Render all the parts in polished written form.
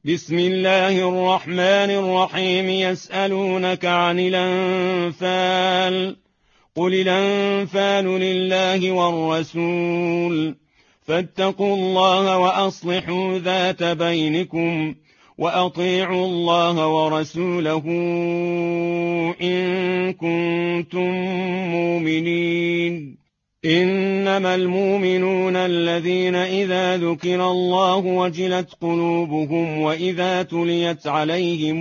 بسم الله الرحمن الرحيم. يسألونك عن الأنفال، قل الأنفال لله والرسول، فاتقوا الله وأصلحوا ذات بينكم، وأطيعوا الله ورسوله إن كنتم مؤمنين. إنما المؤمنون الذين إذا ذكر الله وجلت قلوبهم وإذا تليت عليهم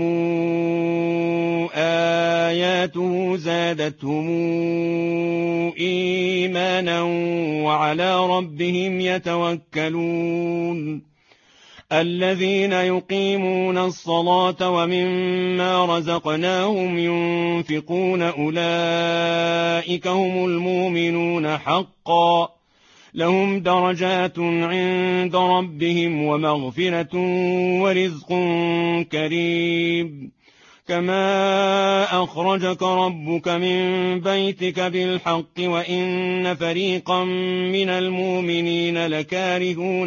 آياته زادتهم إيمانا وعلى ربهم يتوكلون. الذين يقيمون الصلاة ومما رزقناهم ينفقون أولئك هم المؤمنون حقا، لهم درجات عند ربهم ومغفرة ورزق كريم. كما أخرجك ربك من بيتك بالحق وإن فريقا من المؤمنين لكارهون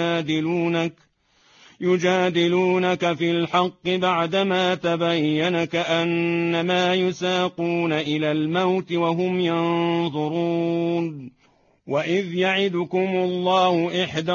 يجادلونك في الحق بعدما تبين كأنما يساقون إلى الموت وهم ينظرون. وإذ يعدكم الله إحدى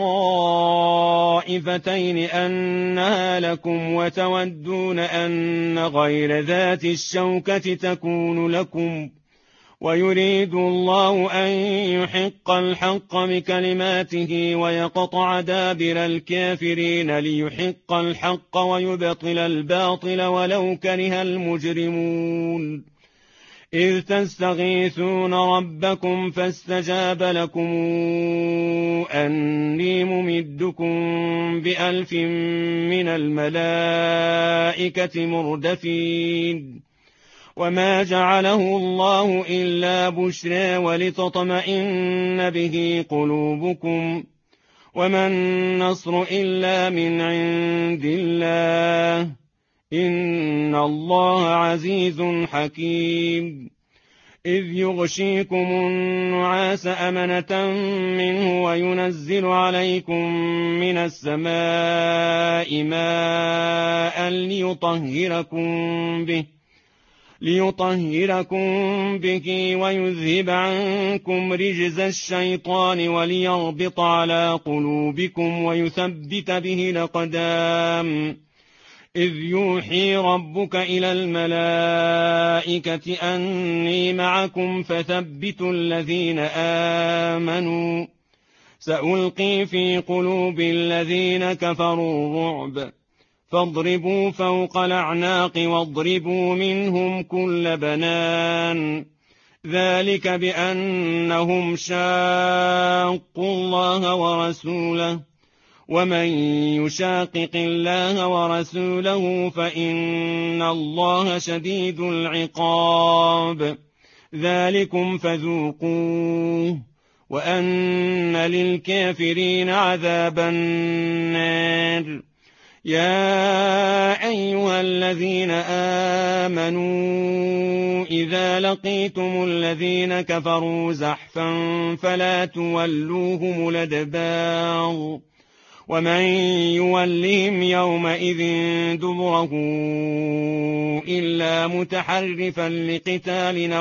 الطائفتين أنها لكم وتودون أن غير ذات الشوكة تكون لكم، ويريد الله أن يحق الحق بكلماته ويقطع دابر الكافرين ليحق الحق ويبطل الباطل ولو كره المجرمون. إذ تستغيثون ربكم فاستجاب لكم أني ممدكم ب1000 من الملائكة مردفين. وما جعله الله إلا بشرى ولتطمئن به قلوبكم، وما النصر إلا من عند الله، إن الله عزيز حكيم. إذ يغشيكم النعاس أمنة منه وينزل عليكم من السماء ماء ليطهركم به ويذهب عنكم رجز الشيطان وليربط على قلوبكم ويثبت به الأقدام. إذ يوحي ربك إلى الملائكة أني معكم فثبتوا الذين آمنوا، سألقي في قلوب الذين كفروا الرعب، فاضربوا فوق الأعناق واضربوا منهم كل بنان. ذلك بأنهم شاقوا الله ورسوله، ومن يشاقق الله ورسوله فإن الله شديد العقاب. ذلكم فذوقوه وأن للكافرين عذاب النار. يا أيها الذين آمنوا إذا لقيتم الذين كفروا زحفا فلا تولوهم الأدبار، ومن يولهم يومئذ دبره إلا متحرفا لقتال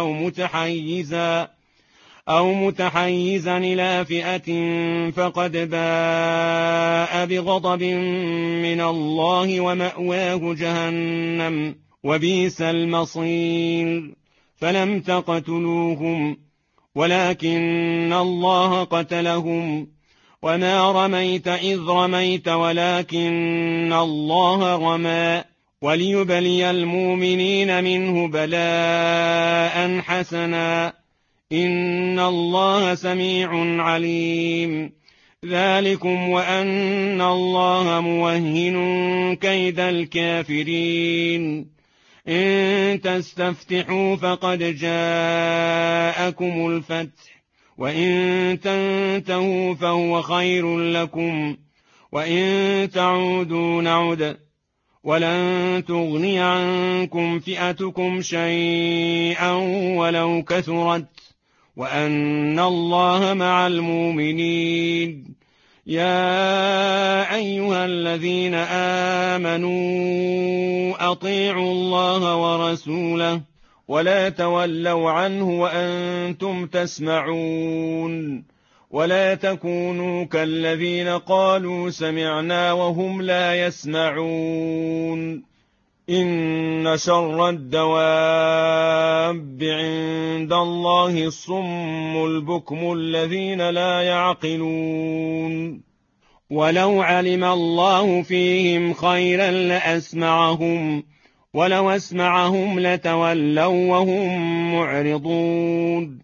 أو متحيزا إلى فئة فقد باء بغضب من الله ومأواه جهنم وبئس المصير. فلم تقتلوهم ولكن الله قتلهم، وما رميت إذ رميت ولكن الله رمى، وليبلي المؤمنين منه بلاء حسنا، إن الله سميع عليم. ذلكم وأن الله موهن كيد الكافرين. إن تستفتحوا فقد جاءكم الفتح، وإن تنتهوا فهو خير لكم، وإن تعودوا نعد، ولن تغني عنكم فئتكم شيئا ولو كثرت، وأن الله مع المؤمنين. يا أيها الذين آمنوا أطيعوا الله ورسوله ولا تولوا عنه وأنتم تسمعون ولا تكونوا كالذين قالوا سمعنا وهم لا يسمعون إن شر الدواب عند الله الصم البكم الذين لا يعقلون ولو علم الله فيهم خيرا لأسمعهم ولو أسمعهم لتولوا وهم معرضون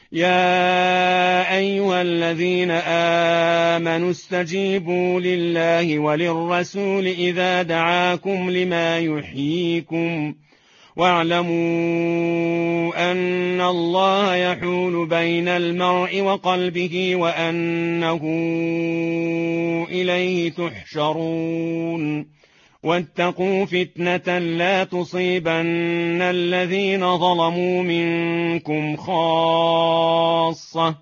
يا أيها الذين آمنوا استجيبوا لله وللرسول إذا دعاكم لما يحييكم واعلموا أن الله يحول بين المرء وقلبه وأنه إليه تحشرون واتقوا فتنة لا تصيبن الذين ظلموا منكم خاصة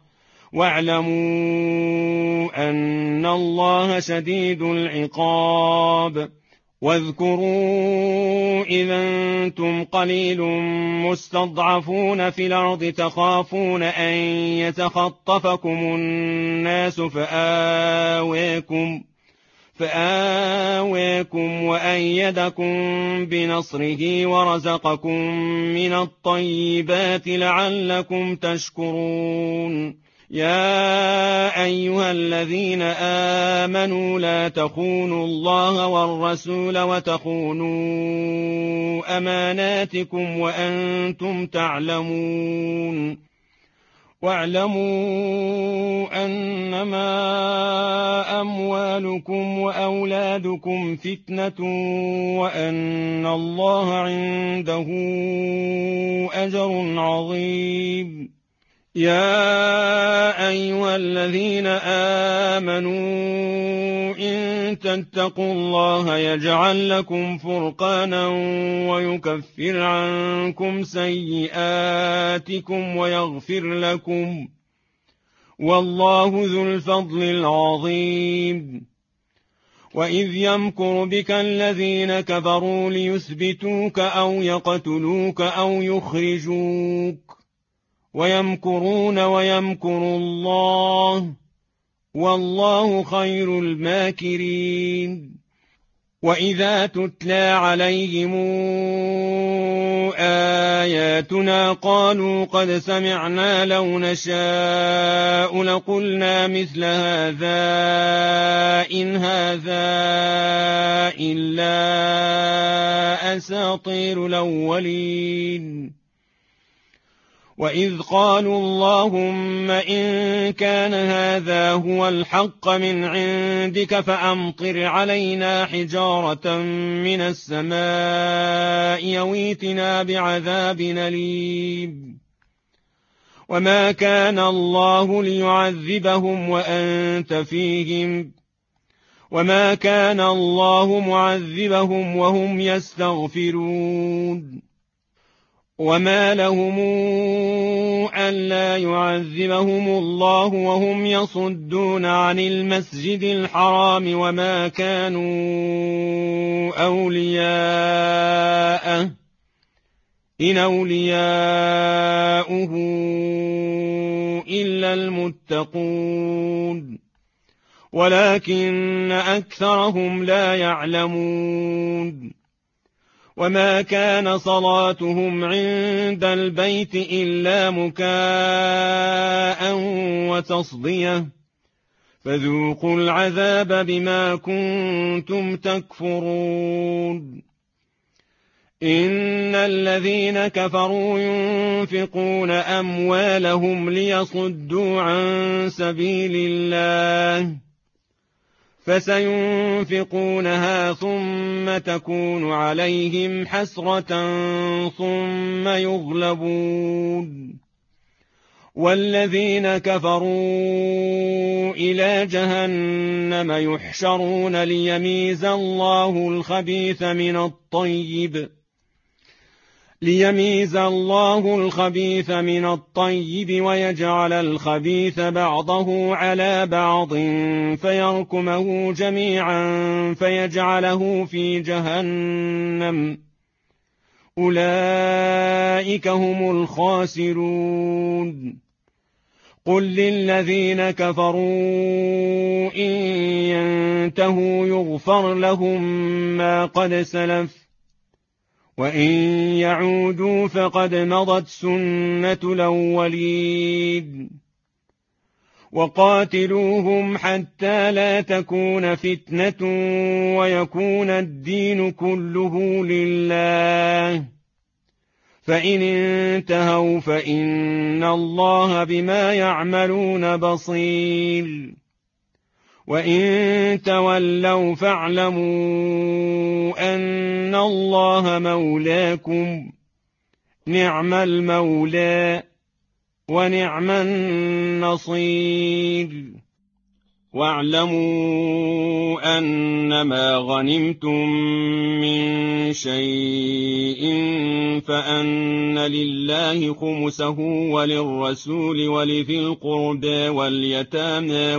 واعلموا أن الله شديد العقاب واذكروا إذا أنتم قليل مستضعفون في الأرض تخافون أن يتخطفكم الناس فآويكم وأيدكم بنصره ورزقكم من الطيبات لعلكم تشكرون يا أيها الذين آمنوا لا تخونوا الله والرسول وتخونوا أماناتكم وأنتم تعلمون واعلموا أنما أموالكم وأولادكم فتنة وأن الله عنده أجر عظيم يا أيها الذين آمنوا إن تتقوا الله يجعل لكم فرقانا ويكفر عنكم سيئاتكم ويغفر لكم والله ذو الفضل العظيم وإذ يمكر بك الذين كفروا ليثبتوك أو يقتلوك أو يخرجوك ويمكرون ويمكر الله والله خير الماكرين وإذا تتلى عليهم آياتنا قالوا قد سمعنا لو نشاء لقلنا مثل هذا إن هذا إلا أساطير الأولين وإذ قالوا اللهم إن كان هذا هو الحق من عندك فأمطر علينا حجارة من السماء يويتنا بعذاب أليم وما كان الله ليعذبهم وأنت فيهم وما كان الله معذبهم وهم يستغفرون وما لهم ألا يعذبهم الله وهم يصدون عن المسجد الحرام وما كانوا أولياءه إن أولياؤه إلا المتقون ولكن أكثرهم لا يعلمون وما كان صلاتهم عند البيت إلا مكاء وتصدية فذوقوا العذاب بما كنتم تكفرون إن الذين كفروا ينفقون أموالهم ليصدوا عن سبيل الله فسينفقونها ثم تكون عليهم حسرة ثم يغلبون والذين كفروا إلى جهنم يحشرون ليميز الله الخبيث من الطيب ليميز الله الخبيث من الطيب ويجعل الخبيث بعضه على بعض فيركمه جميعا فيجعله في جهنم أولئك هم الخاسرون قل للذين كفروا إن ينتهوا يغفر لهم ما قد سلف وإن يعودوا فقد مضت سنة الأولين وقاتلوهم حتى لا تكون فتنة ويكون الدين كله لله فإن انتهوا فإن الله بما يعملون بصير وإن تولوا فاعلموا أن الله مولاكم نعم المولى ونعم النصير واعلموا أنما غنمتم من شيء فأن لله خمسه وللرسول ولذي القربى واليتامى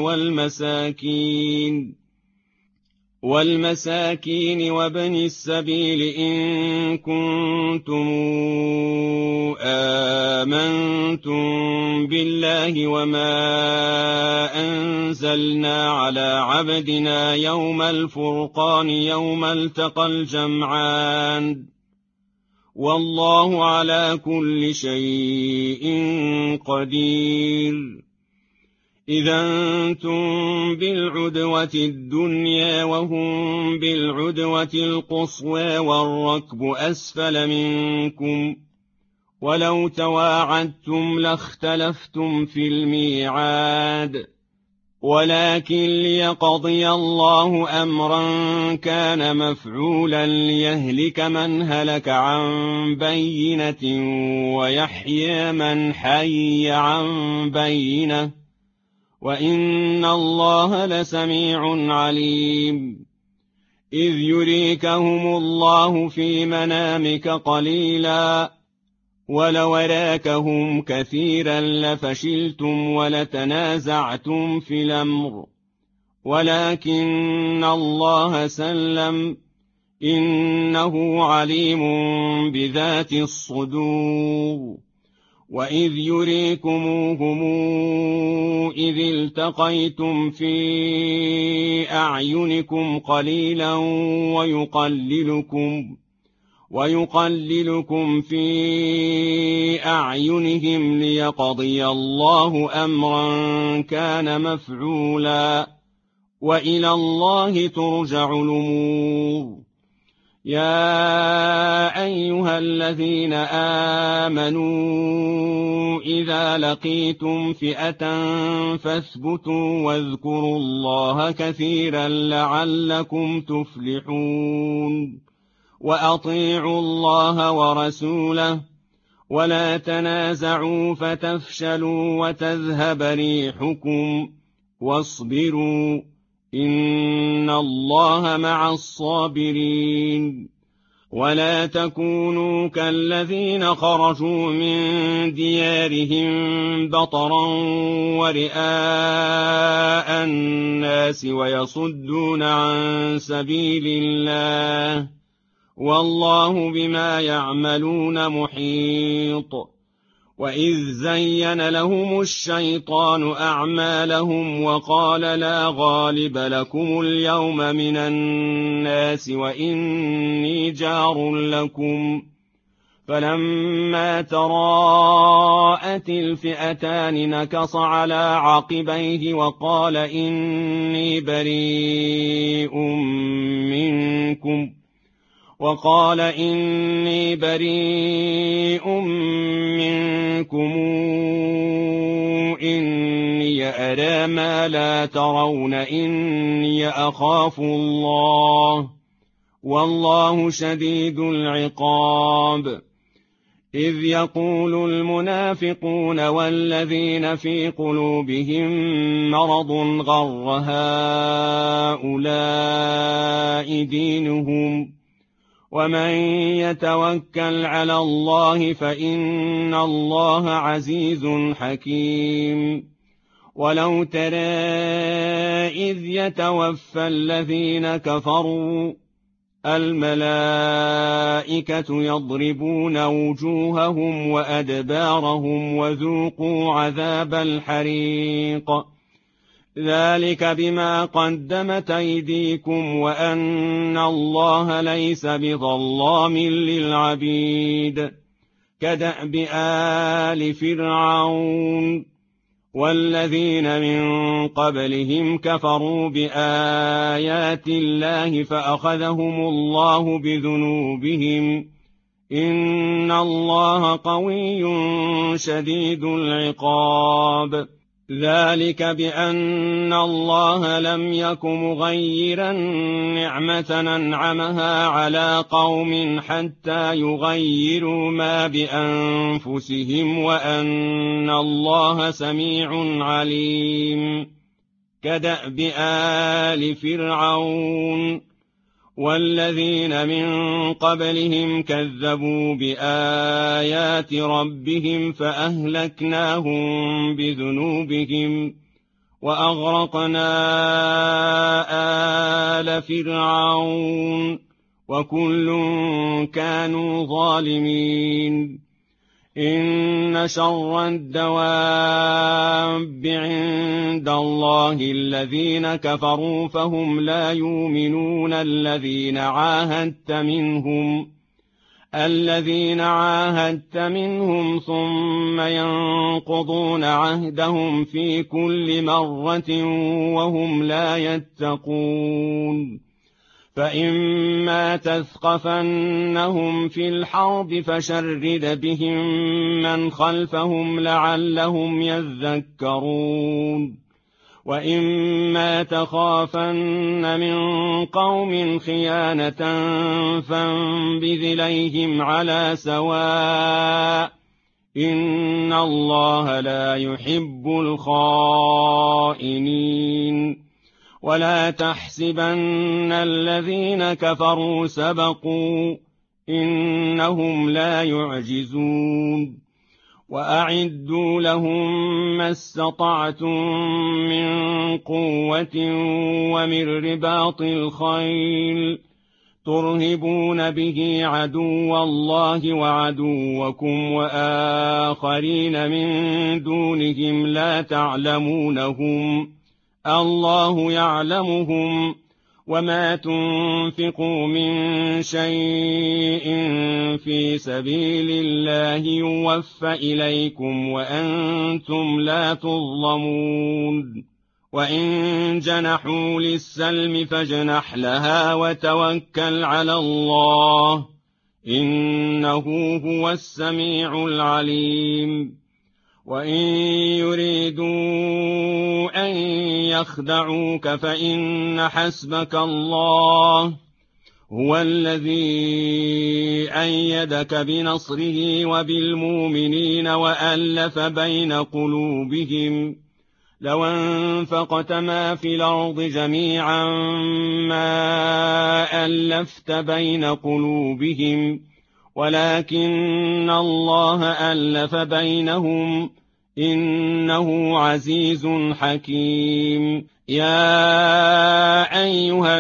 والمساكين وابن السبيل إن كنتم آمنتم بالله وما أنزلنا على عبدنا يوم الفرقان يوم التقى الجمعان والله على كل شيء قدير إذا أنتم بالعدوة الدنيا وهم بالعدوة القصوى والركب أسفل منكم ولو تواعدتم لاختلفتم في الميعاد ولكن ليقضي الله أمرا كان مفعولا ليهلك من هلك عن بينة ويحيى من حي عن بينة وإن الله لسميع عليم إذ يريكهم الله في منامك قليلا ولو أراكهم كثيرا لفشلتم ولتنازعتم في الأمر ولكن الله سلم إنه عليم بذات الصدور وإذ يريكموهم إذ التقيتم في أعينكم قليلا ويقللكم في أعينهم ليقضي الله أمرا كان مفعولا وإلى الله ترجع الأمور يا أيها الذين آمنوا إذا لقيتم فئة فاثبتوا واذكروا الله كثيرا لعلكم تفلحون وأطيعوا الله ورسوله ولا تنازعوا فتفشلوا وتذهب ريحكم واصبروا إن الله مع الصابرين ولا تكونوا كالذين خرجوا من ديارهم بطرا ورئاء الناس ويصدون عن سبيل الله والله بما يعملون محيط وإذ زين لهم الشيطان أعمالهم وقال لا غالب لكم اليوم من الناس وإني جار لكم فلما تراءت الفئتان نكص على عقبيه وقال إني بريء منكم إني أرى ما لا ترون إني أخاف الله والله شديد العقاب إذ يقول المنافقون والذين في قلوبهم مرض غر هؤلاء دينهم ومن يتوكل على الله فإن الله عزيز حكيم. ولو ترى إذ يتوفى الذين كفروا الملائكة يضربون وجوههم وأدبارهم وذوقوا عذاب الحريق ذلك بما قدمت أيديكم وأن الله ليس بظلام للعبيد. كدأب آل فرعون والذين من قبلهم كفروا بآيات الله فأخذهم الله بذنوبهم إن الله قوي شديد العقاب. ذلك بأن الله لم يك مغيرا نعمة أنعمها على قوم حتى يغيروا ما بأنفسهم وأن الله سميع عليم. كدأب آل فرعون والذين من قبلهم كذبوا بآيات ربهم فأهلكناهم بذنوبهم وأغرقنا آل فرعون وكل كانوا ظالمين. إن شر الدواب عند الله الذين كفروا فهم لا يؤمنون الذين عاهدت منهم ثم ينقضون عهدهم في كل مرة وهم لا يتقون. فإما تثقفنهم في الحرب فشرد بهم من خلفهم لعلهم يذكرون. وإما تخافن من قوم خيانة فانبذ إليهم على سواء إن الله لا يحب الخائنين. ولا تحسبن الذين كفروا سبقوا إنهم لا يعجزون. وأعدوا لهم ما استطعتم من قوة ومن رباط الخيل ترهبون به عدو الله وعدوكم وآخرين من دونهم لا تعلمونهم الله يعلمهم. وما تنفقوا من شيء في سبيل الله يوفى إليكم وأنتم لا تظلمون. وإن جنحوا للسلم فاجنح لها وتوكل على الله إنه هو السميع العليم. وإن يريدوا أن يخدعوك فإن حسبك الله هو الذي أيدك بنصره وبالمؤمنين وألف بين قلوبهم. لو أنفقت ما في الأرض جميعا ما ألفت بين قلوبهم ولكن الله ألف بينهم إنه عزيز حكيم. يا أيها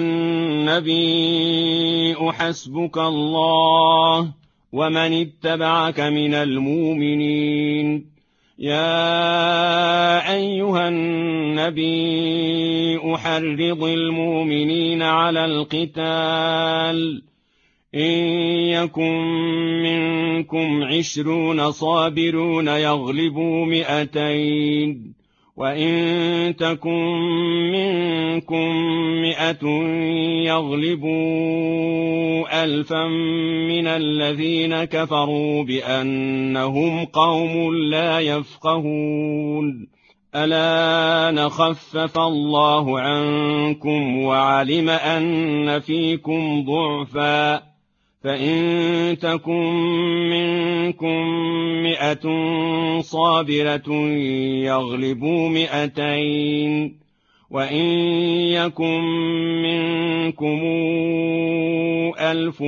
النبي حسبك الله ومن اتبعك من المؤمنين. يا أيها النبي حرض المؤمنين على القتال إن يكن منكم 20 صابرون يغلبوا 200 وإن تكن منكم 100 يغلبوا 1000 من الذين كفروا بأنهم قوم لا يفقهون. الآن خفف الله عنكم وعلم أن فيكم ضعفا فإن تكن منكم 100 صابرة يغلبوا 200 وإن يكن منكم 1000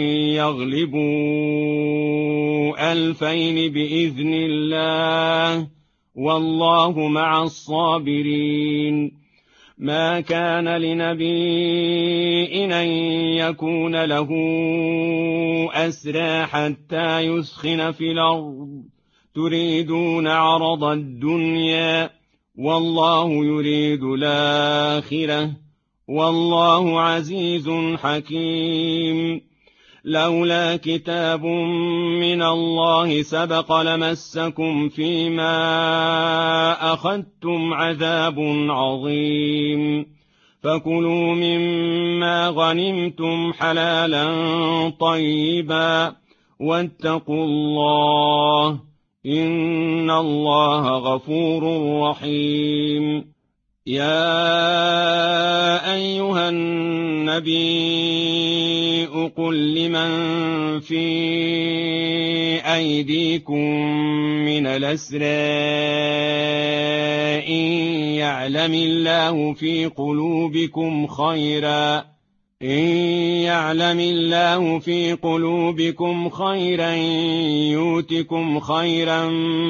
يغلبوا 2000 بإذن الله والله مع الصابرين. ما كان لنبي أن يكون له أسرى حتى يثخن في الأرض تريدون عرض الدنيا والله يريد الآخرة والله عزيز حكيم. لولا كتاب من الله سبق لمسكم فيما أخذتم عذاب عظيم. فكلوا مما غنمتم حلالا طيبا واتقوا الله إن الله غفور رحيم. يا أيها النبي قل لمن في أيديكم من الأسرى إن يعلم الله في قلوبكم خيرا يؤتكم خيرا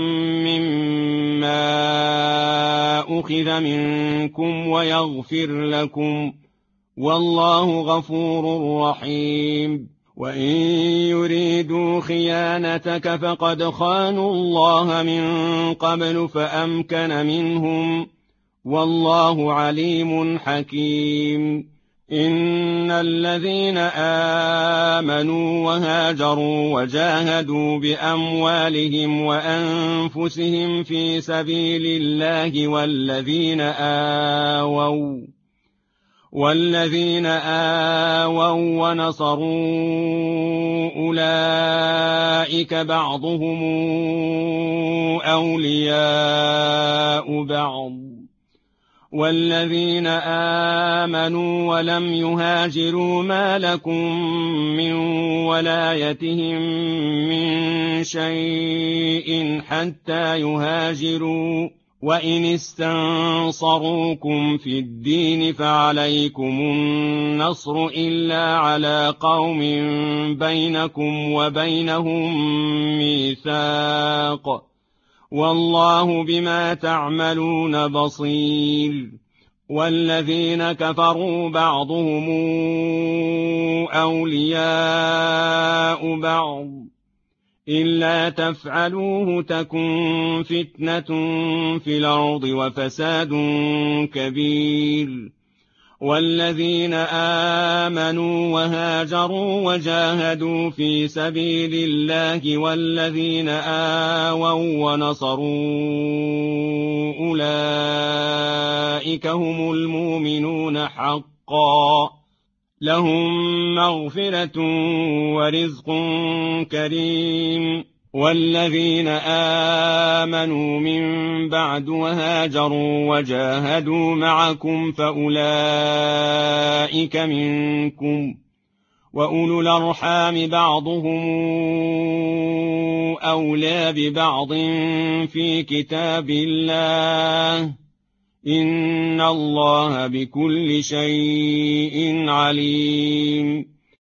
مما أخذ منكم ويغفر لكم والله غفور رحيم. وإن يريدوا خيانتك فقد خانوا الله من قبل فأمكن منهم والله عليم حكيم. إن الذين آمنوا وهاجروا وجاهدوا بأموالهم وأنفسهم في سبيل الله والذين آووا ونصروا أولئك بعضهم أولياء بعض. والذين آمنوا ولم يهاجروا ما لكم من ولايتهم من شيء حتى يهاجروا وإن استنصروكم في الدين فعليكم النصر إلا على قوم بينكم وبينهم ميثاق والله بما تعملون بصير. والذين كفروا بعضهم أولياء بعض إلا تفعلوه تكن فتنة في الأرض وفساد كبير. والذين آمنوا وهاجروا وجاهدوا في سبيل الله والذين آووا ونصروا أولئك هم المؤمنون حقا لهم مغفرة ورزق كريم. والذين آمنوا من بعد وهاجروا وجاهدوا معكم فأولئك منكم وأولو الأرحام بعضهم أولى ببعض في كتاب الله إن الله بكل شيء عليم.